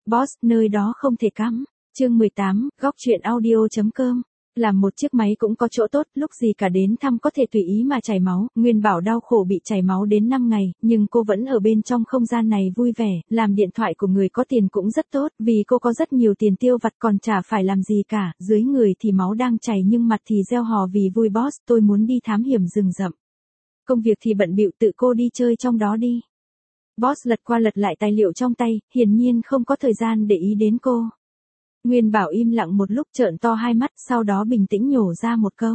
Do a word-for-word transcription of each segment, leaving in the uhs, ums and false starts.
Boss, nơi đó không thể cắm. Chương mười tám, góc truyện audio.com. Làm một chiếc máy cũng có chỗ tốt, lúc gì cả đến thăm có thể tùy ý mà chảy máu. Nguyên Bảo đau khổ bị chảy máu đến năm ngày, nhưng cô vẫn ở bên trong không gian này vui vẻ, làm điện thoại của người có tiền cũng rất tốt, vì cô có rất nhiều tiền tiêu vặt còn chả phải làm gì cả, dưới người thì máu đang chảy nhưng mặt thì reo hò vì vui. Boss, tôi muốn đi thám hiểm rừng rậm. Công việc thì bận bịu, tự cô đi chơi trong đó đi. Boss lật qua lật lại tài liệu trong tay, hiển nhiên không có thời gian để ý đến cô. Nguyên Bảo im lặng một lúc, trợn to hai mắt, sau đó bình tĩnh nhổ ra một câu.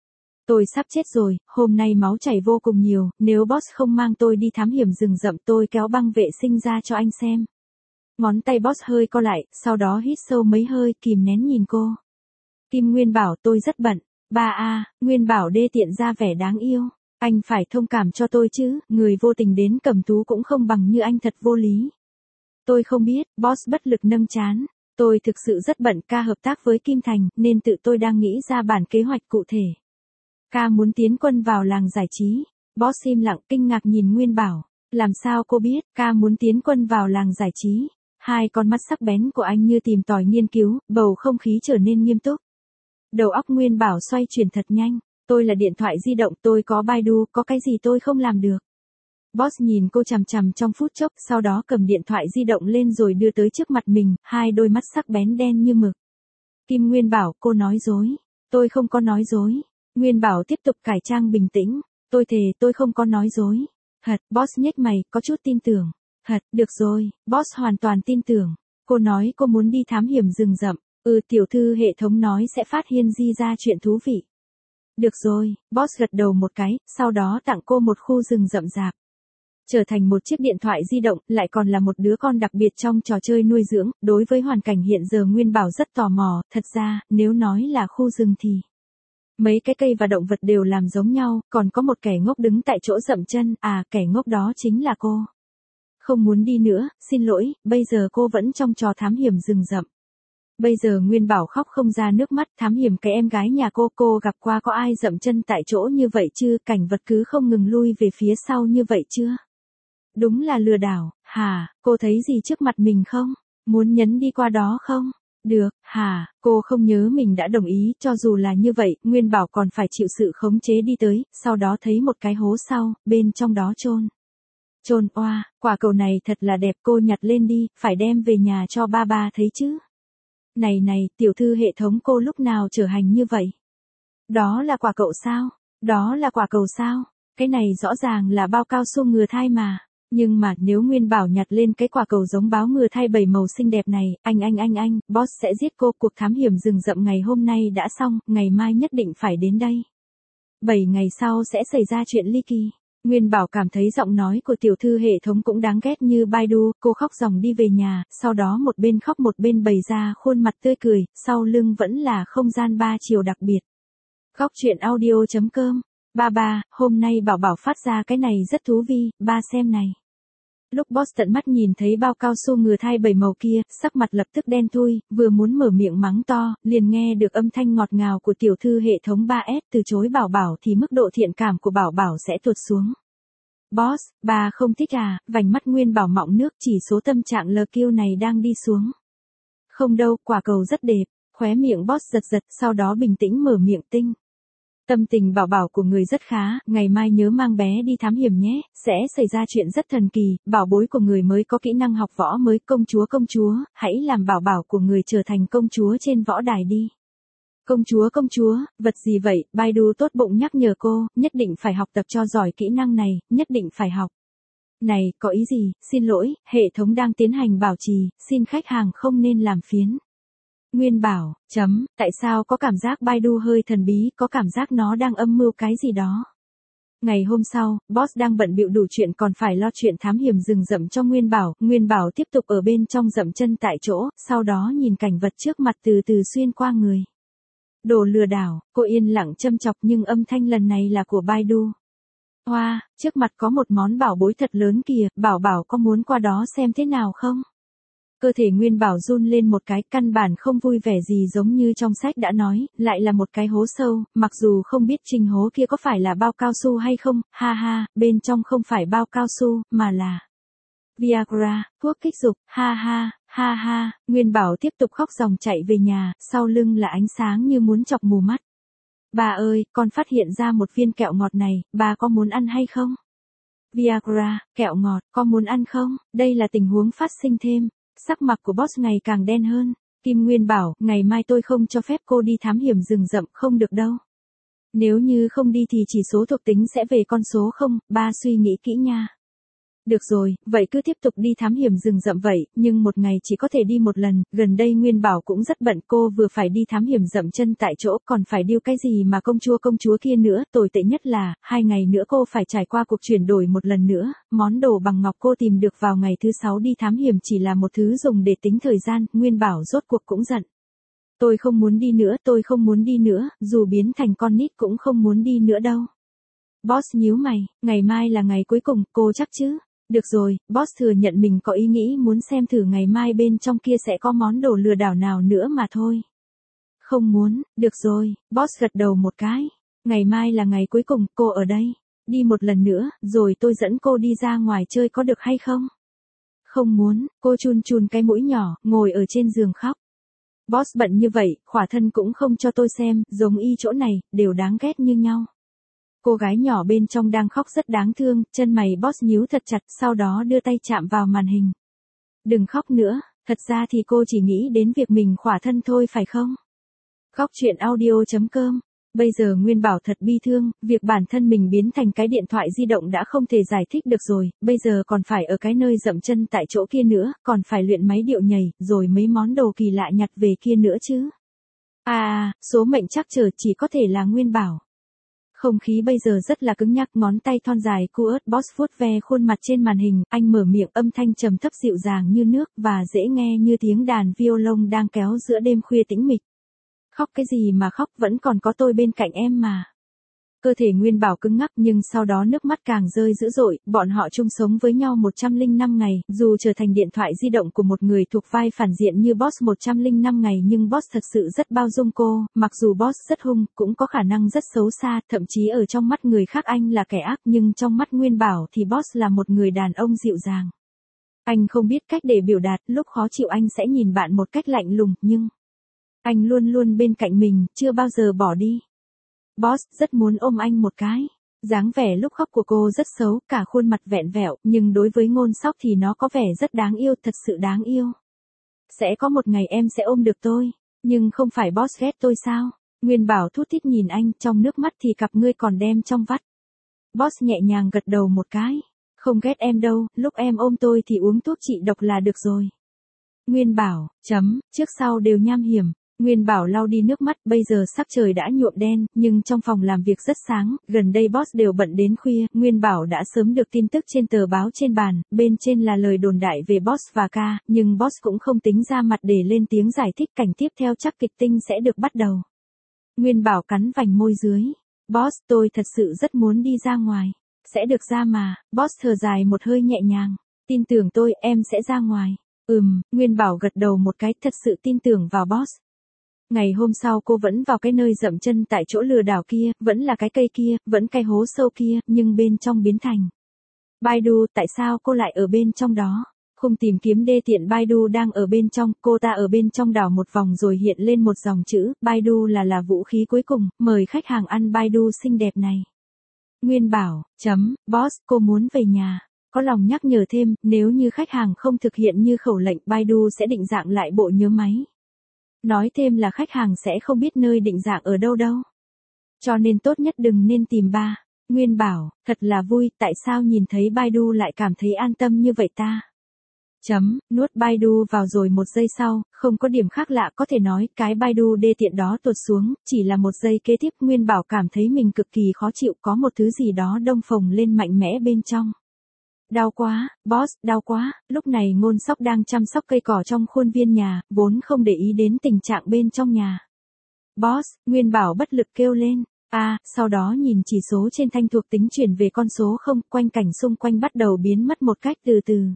Tôi sắp chết rồi, hôm nay máu chảy vô cùng nhiều, nếu boss không mang tôi đi thám hiểm rừng rậm tôi kéo băng vệ sinh ra cho anh xem. Ngón tay boss hơi co lại, sau đó hít sâu mấy hơi, kìm nén nhìn cô. Kim Nguyên Bảo, tôi rất bận. Ba a, Nguyên Bảo đê tiện ra vẻ đáng yêu. Anh phải thông cảm cho tôi chứ, người vô tình đến cầm tú cũng không bằng như anh, thật vô lý. Tôi không biết, boss bất lực nâng trán. Tôi thực sự rất bận, ca hợp tác với Kim Thành, nên tự tôi đang nghĩ ra bản kế hoạch cụ thể. Ca muốn tiến quân vào làng giải trí. Boss im lặng, kinh ngạc nhìn Nguyên Bảo. Làm sao cô biết, ca muốn tiến quân vào làng giải trí? Hai con mắt sắc bén của anh như tìm tòi nghiên cứu, bầu không khí trở nên nghiêm túc. Đầu óc Nguyên Bảo xoay chuyển thật nhanh. Tôi là điện thoại di động, tôi có Baidu, có cái gì tôi không làm được. Boss nhìn cô chằm chằm trong phút chốc, sau đó cầm điện thoại di động lên rồi đưa tới trước mặt mình, hai đôi mắt sắc bén đen như mực. Kim Nguyên Bảo, cô nói dối. Tôi không có nói dối. Nguyên Bảo tiếp tục cải trang bình tĩnh. Tôi thề tôi không có nói dối. Hật, boss nhếch mày, có chút tin tưởng. Hật, được rồi, boss hoàn toàn tin tưởng. Cô nói cô muốn đi thám hiểm rừng rậm. Ừ, tiểu thư hệ thống nói sẽ phát hiện di ra chuyện thú vị. Được rồi, boss gật đầu một cái, sau đó tặng cô một khu rừng rậm rạp. Trở thành một chiếc điện thoại di động, lại còn là một đứa con đặc biệt trong trò chơi nuôi dưỡng, đối với hoàn cảnh hiện giờ Nguyên Bảo rất tò mò, thật ra, nếu nói là khu rừng thì mấy cái cây và động vật đều làm giống nhau, còn có một kẻ ngốc đứng tại chỗ dậm chân, à, kẻ ngốc đó chính là cô. Không muốn đi nữa, xin lỗi, bây giờ cô vẫn trong trò thám hiểm rừng rậm. Bây giờ Nguyên Bảo khóc không ra nước mắt, thám hiểm cái em gái nhà cô, cô gặp qua có ai dậm chân tại chỗ như vậy chứ, cảnh vật cứ không ngừng lui về phía sau như vậy chưa? Đúng là lừa đảo, hả, cô thấy gì trước mặt mình không? Muốn nhấn đi qua đó không? Được, hả, cô không nhớ mình đã đồng ý, cho dù là như vậy, Nguyên Bảo còn phải chịu sự khống chế đi tới, sau đó thấy một cái hố sau, bên trong đó chôn. Chôn oa, quả cầu này thật là đẹp, cô nhặt lên đi, phải đem về nhà cho ba ba thấy chứ. Này này, tiểu thư hệ thống, cô lúc nào trở thành như vậy? Đó là quả cậu sao? Đó là quả cầu sao? Cái này rõ ràng là bao cao su ngừa thai mà. Nhưng mà nếu Nguyên Bảo nhặt lên cái quả cầu giống báo ngừa thai bảy màu xinh đẹp này, anh anh anh anh, boss sẽ giết cô. Cuộc thám hiểm rừng rậm ngày hôm nay đã xong, ngày mai nhất định phải đến đây. bảy ngày sau sẽ xảy ra chuyện ly kỳ. Nguyên Bảo cảm thấy giọng nói của tiểu thư hệ thống cũng đáng ghét như Baidu, cô khóc ròng đi về nhà, sau đó một bên khóc một bên bày ra khuôn mặt tươi cười, sau lưng vẫn là không gian ba chiều đặc biệt. Góc truyện audio.com. Ba ba, hôm nay Bảo Bảo phát ra cái này rất thú vị, ba xem này. Lúc boss tận mắt nhìn thấy bao cao su ngừa thai bảy màu kia, sắc mặt lập tức đen thui, vừa muốn mở miệng mắng to, liền nghe được âm thanh ngọt ngào của tiểu thư hệ thống ba S từ chối Bảo Bảo thì mức độ thiện cảm của Bảo Bảo sẽ tụt xuống. Boss, bà không thích à, vành mắt Nguyên Bảo mọng nước, chỉ số tâm trạng lờ kiêu này đang đi xuống. Không đâu, quả cầu rất đẹp, khóe miệng boss giật giật, sau đó bình tĩnh mở miệng tinh. Tâm tình Bảo Bảo của người rất khá, ngày mai nhớ mang bé đi thám hiểm nhé, sẽ xảy ra chuyện rất thần kỳ, bảo bối của người mới có kỹ năng học võ mới, công chúa công chúa, hãy làm Bảo Bảo của người trở thành công chúa trên võ đài đi. Công chúa công chúa, vật gì vậy, Baidu tốt bụng nhắc nhở cô, nhất định phải học tập cho giỏi kỹ năng này, nhất định phải học. Này, có ý gì, xin lỗi, hệ thống đang tiến hành bảo trì, xin khách hàng không nên làm phiến. Nguyên Bảo, chấm, tại sao có cảm giác Baidu hơi thần bí, có cảm giác nó đang âm mưu cái gì đó. Ngày hôm sau, boss đang bận bịu đủ chuyện còn phải lo chuyện thám hiểm rừng rậm cho Nguyên Bảo, Nguyên Bảo tiếp tục ở bên trong dậm chân tại chỗ, sau đó nhìn cảnh vật trước mặt từ từ xuyên qua người. Đồ lừa đảo, cô yên lặng châm chọc nhưng âm thanh lần này là của Baidu. Hoa, wow, trước mặt có một món bảo bối thật lớn kìa, Bảo Bảo có muốn qua đó xem thế nào không? Cơ thể Nguyên Bảo run lên một cái, căn bản không vui vẻ gì giống như trong sách đã nói, lại là một cái hố sâu, mặc dù không biết trình hố kia có phải là bao cao su hay không, ha ha, bên trong không phải bao cao su, mà là Viagra, thuốc kích dục, ha ha, Ha ha, Nguyên Bảo tiếp tục khóc ròng chạy về nhà, sau lưng là ánh sáng như muốn chọc mù mắt. Bà ơi, con phát hiện ra một viên kẹo ngọt này, bà có muốn ăn hay không? Viagra, kẹo ngọt, có muốn ăn không? Đây là tình huống phát sinh thêm. Sắc mặt của boss ngày càng đen hơn. Kim Nguyên bảo, ngày mai tôi không cho phép cô đi thám hiểm rừng rậm, không được đâu. Nếu như không đi thì chỉ số thuộc tính sẽ về con số không, ba suy nghĩ kỹ nha. Được rồi, vậy cứ tiếp tục đi thám hiểm rừng rậm vậy, nhưng một ngày chỉ có thể đi một lần, gần đây Nguyên Bảo cũng rất bận, cô vừa phải đi thám hiểm rậm chân tại chỗ, còn phải điêu cái gì mà công chúa công chúa kia nữa, tồi tệ nhất là, hai ngày nữa cô phải trải qua cuộc chuyển đổi một lần nữa, món đồ bằng ngọc cô tìm được vào ngày thứ sáu đi thám hiểm chỉ là một thứ dùng để tính thời gian, Nguyên Bảo rốt cuộc cũng giận. Tôi không muốn đi nữa, tôi không muốn đi nữa, dù biến thành con nít cũng không muốn đi nữa đâu. Boss nhíu mày, ngày mai là ngày cuối cùng, cô chắc chứ? Được rồi, boss thừa nhận mình có ý nghĩ muốn xem thử ngày mai bên trong kia sẽ có món đồ lừa đảo nào nữa mà thôi. Không muốn, được rồi, boss gật đầu một cái. Ngày mai là ngày cuối cùng, cô ở đây. Đi một lần nữa, rồi tôi dẫn cô đi ra ngoài chơi có được hay không? Không muốn, cô chun chun cái mũi nhỏ, ngồi ở trên giường khóc. Boss bận như vậy, khỏa thân cũng không cho tôi xem, giống y chỗ này, đều đáng ghét như nhau. Cô gái nhỏ bên trong đang khóc rất đáng thương, chân mày boss nhíu thật chặt, sau đó đưa tay chạm vào màn hình. Đừng khóc nữa, thật ra thì cô chỉ nghĩ đến việc mình khỏa thân thôi phải không? Khóc chuyện audio chấm com. Bây giờ Nguyên Bảo thật bi thương, việc bản thân mình biến thành cái điện thoại di động đã không thể giải thích được rồi, bây giờ còn phải ở cái nơi dậm chân tại chỗ kia nữa, còn phải luyện máy điệu nhảy, rồi mấy món đồ kỳ lạ nhặt về kia nữa chứ. À, số mệnh chắc chờ chỉ có thể là Nguyên Bảo. Không khí bây giờ rất là cứng nhắc, ngón tay thon dài cu ớt boss vuốt ve khuôn mặt trên màn hình, anh mở miệng âm thanh trầm thấp dịu dàng như nước và dễ nghe như tiếng đàn violon đang kéo giữa đêm khuya tĩnh mịch. Khóc cái gì mà khóc, vẫn còn có tôi bên cạnh em mà. Cơ thể Nguyên Bảo cứng ngắc nhưng sau đó nước mắt càng rơi dữ dội, bọn họ chung sống với nhau một trăm lẻ năm ngày, dù trở thành điện thoại di động của một người thuộc vai phản diện như boss một trăm lẻ năm ngày nhưng boss thật sự rất bao dung cô, mặc dù boss rất hung, cũng có khả năng rất xấu xa, thậm chí ở trong mắt người khác anh là kẻ ác nhưng trong mắt Nguyên Bảo thì boss là một người đàn ông dịu dàng. Anh không biết cách để biểu đạt, lúc khó chịu anh sẽ nhìn bạn một cách lạnh lùng, nhưng anh luôn luôn bên cạnh mình, chưa bao giờ bỏ đi. Boss rất muốn ôm anh một cái. Dáng vẻ lúc khóc của cô rất xấu, cả khuôn mặt vẹn vẹo, nhưng đối với Ngôn Sóc thì nó có vẻ rất đáng yêu, thật sự đáng yêu. Sẽ có một ngày em sẽ ôm được tôi, nhưng không phải boss ghét tôi sao? Nguyên Bảo thút thít nhìn anh, trong nước mắt thì cặp ngươi còn đem trong vắt. Boss nhẹ nhàng gật đầu một cái. Không ghét em đâu, lúc em ôm tôi thì uống thuốc trị độc là được rồi. Nguyên Bảo, chấm, trước sau đều nham hiểm. Nguyên Bảo lau đi nước mắt, bây giờ sắc trời đã nhuộm đen, nhưng trong phòng làm việc rất sáng, gần đây boss đều bận đến khuya, Nguyên Bảo đã sớm được tin tức trên tờ báo trên bàn, bên trên là lời đồn đại về boss và ca, nhưng boss cũng không tính ra mặt để lên tiếng giải thích, cảnh tiếp theo chắc kịch tinh sẽ được bắt đầu. Nguyên Bảo cắn vành môi dưới. Boss, tôi thật sự rất muốn đi ra ngoài. Sẽ được ra mà, boss thở dài một hơi nhẹ nhàng. Tin tưởng tôi, em sẽ ra ngoài. Ừm, Nguyên Bảo gật đầu một cái, thật sự tin tưởng vào boss. Ngày hôm sau cô vẫn vào cái nơi dậm chân tại chỗ lừa đảo kia, vẫn là cái cây kia, vẫn cái hố sâu kia, nhưng bên trong biến thành. Baidu, tại sao cô lại ở bên trong đó? Khung tìm kiếm đê tiện Baidu đang ở bên trong, cô ta ở bên trong đảo một vòng rồi hiện lên một dòng chữ, Baidu là là vũ khí cuối cùng, mời khách hàng ăn Baidu xinh đẹp này. Nguyên Bảo, chấm, boss, cô muốn về nhà. Có lòng nhắc nhở thêm, nếu như khách hàng không thực hiện như khẩu lệnh, Baidu sẽ định dạng lại bộ nhớ máy. Nói thêm là khách hàng sẽ không biết nơi định dạng ở đâu đâu. Cho nên tốt nhất đừng nên tìm ba. Nguyên Bảo, thật là vui, tại sao nhìn thấy Baidu lại cảm thấy an tâm như vậy ta? Chấm, nuốt Baidu vào rồi một giây sau, không có điểm khác lạ có thể nói, cái Baidu đê tiện đó tuột xuống, chỉ là một giây kế tiếp Nguyên Bảo cảm thấy mình cực kỳ khó chịu, có một thứ gì đó đông phồng lên mạnh mẽ bên trong. Đau quá, boss, đau quá, lúc này Ngôn Sóc đang chăm sóc cây cỏ trong khuôn viên nhà, vốn không để ý đến tình trạng bên trong nhà. Boss, Nguyên Bảo bất lực kêu lên. À, sau đó nhìn chỉ số trên thanh thuộc tính chuyển về con số không, quanh cảnh xung quanh bắt đầu biến mất một cách từ từ.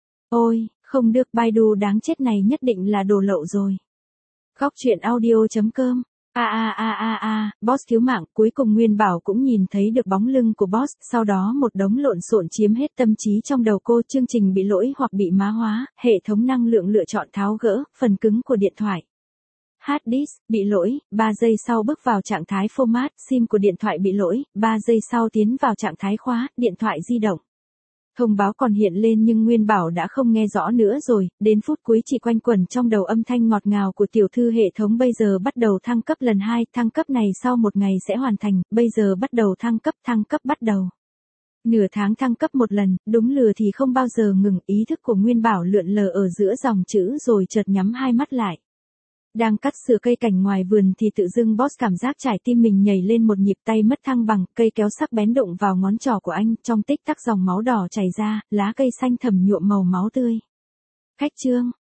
Ôi, không được, Baidu đáng chết này nhất định là đồ lậu rồi. Góc chuyện audio chấm com A a a a a, boss cứu mạng, cuối cùng Nguyên Bảo cũng nhìn thấy được bóng lưng của boss, sau đó một đống lộn xộn chiếm hết tâm trí trong đầu cô, chương trình bị lỗi hoặc bị mã hóa, hệ thống năng lượng lựa chọn tháo gỡ, phần cứng của điện thoại. Hard disk, bị lỗi, ba giây sau bước vào trạng thái format, sim của điện thoại bị lỗi, ba giây sau tiến vào trạng thái khóa, điện thoại di động. Thông báo còn hiện lên nhưng Nguyên Bảo đã không nghe rõ nữa rồi, đến phút cuối chỉ quanh quẩn trong đầu âm thanh ngọt ngào của tiểu thư hệ thống bây giờ bắt đầu thăng cấp lần hai, thăng cấp này sau một ngày sẽ hoàn thành, bây giờ bắt đầu thăng cấp, thăng cấp bắt đầu. Nửa tháng thăng cấp một lần, đúng lừa thì không bao giờ ngừng, ý thức của Nguyên Bảo lượn lờ ở giữa dòng chữ rồi chợt nhắm hai mắt lại. Đang cắt sửa cây cảnh ngoài vườn thì tự dưng boss cảm giác trái tim mình nhảy lên một nhịp, tay mất thăng bằng, cây kéo sắc bén đụng vào ngón trỏ của anh, trong tích tắc dòng máu đỏ chảy ra, lá cây xanh thẳm nhuộm màu máu tươi. Khách chương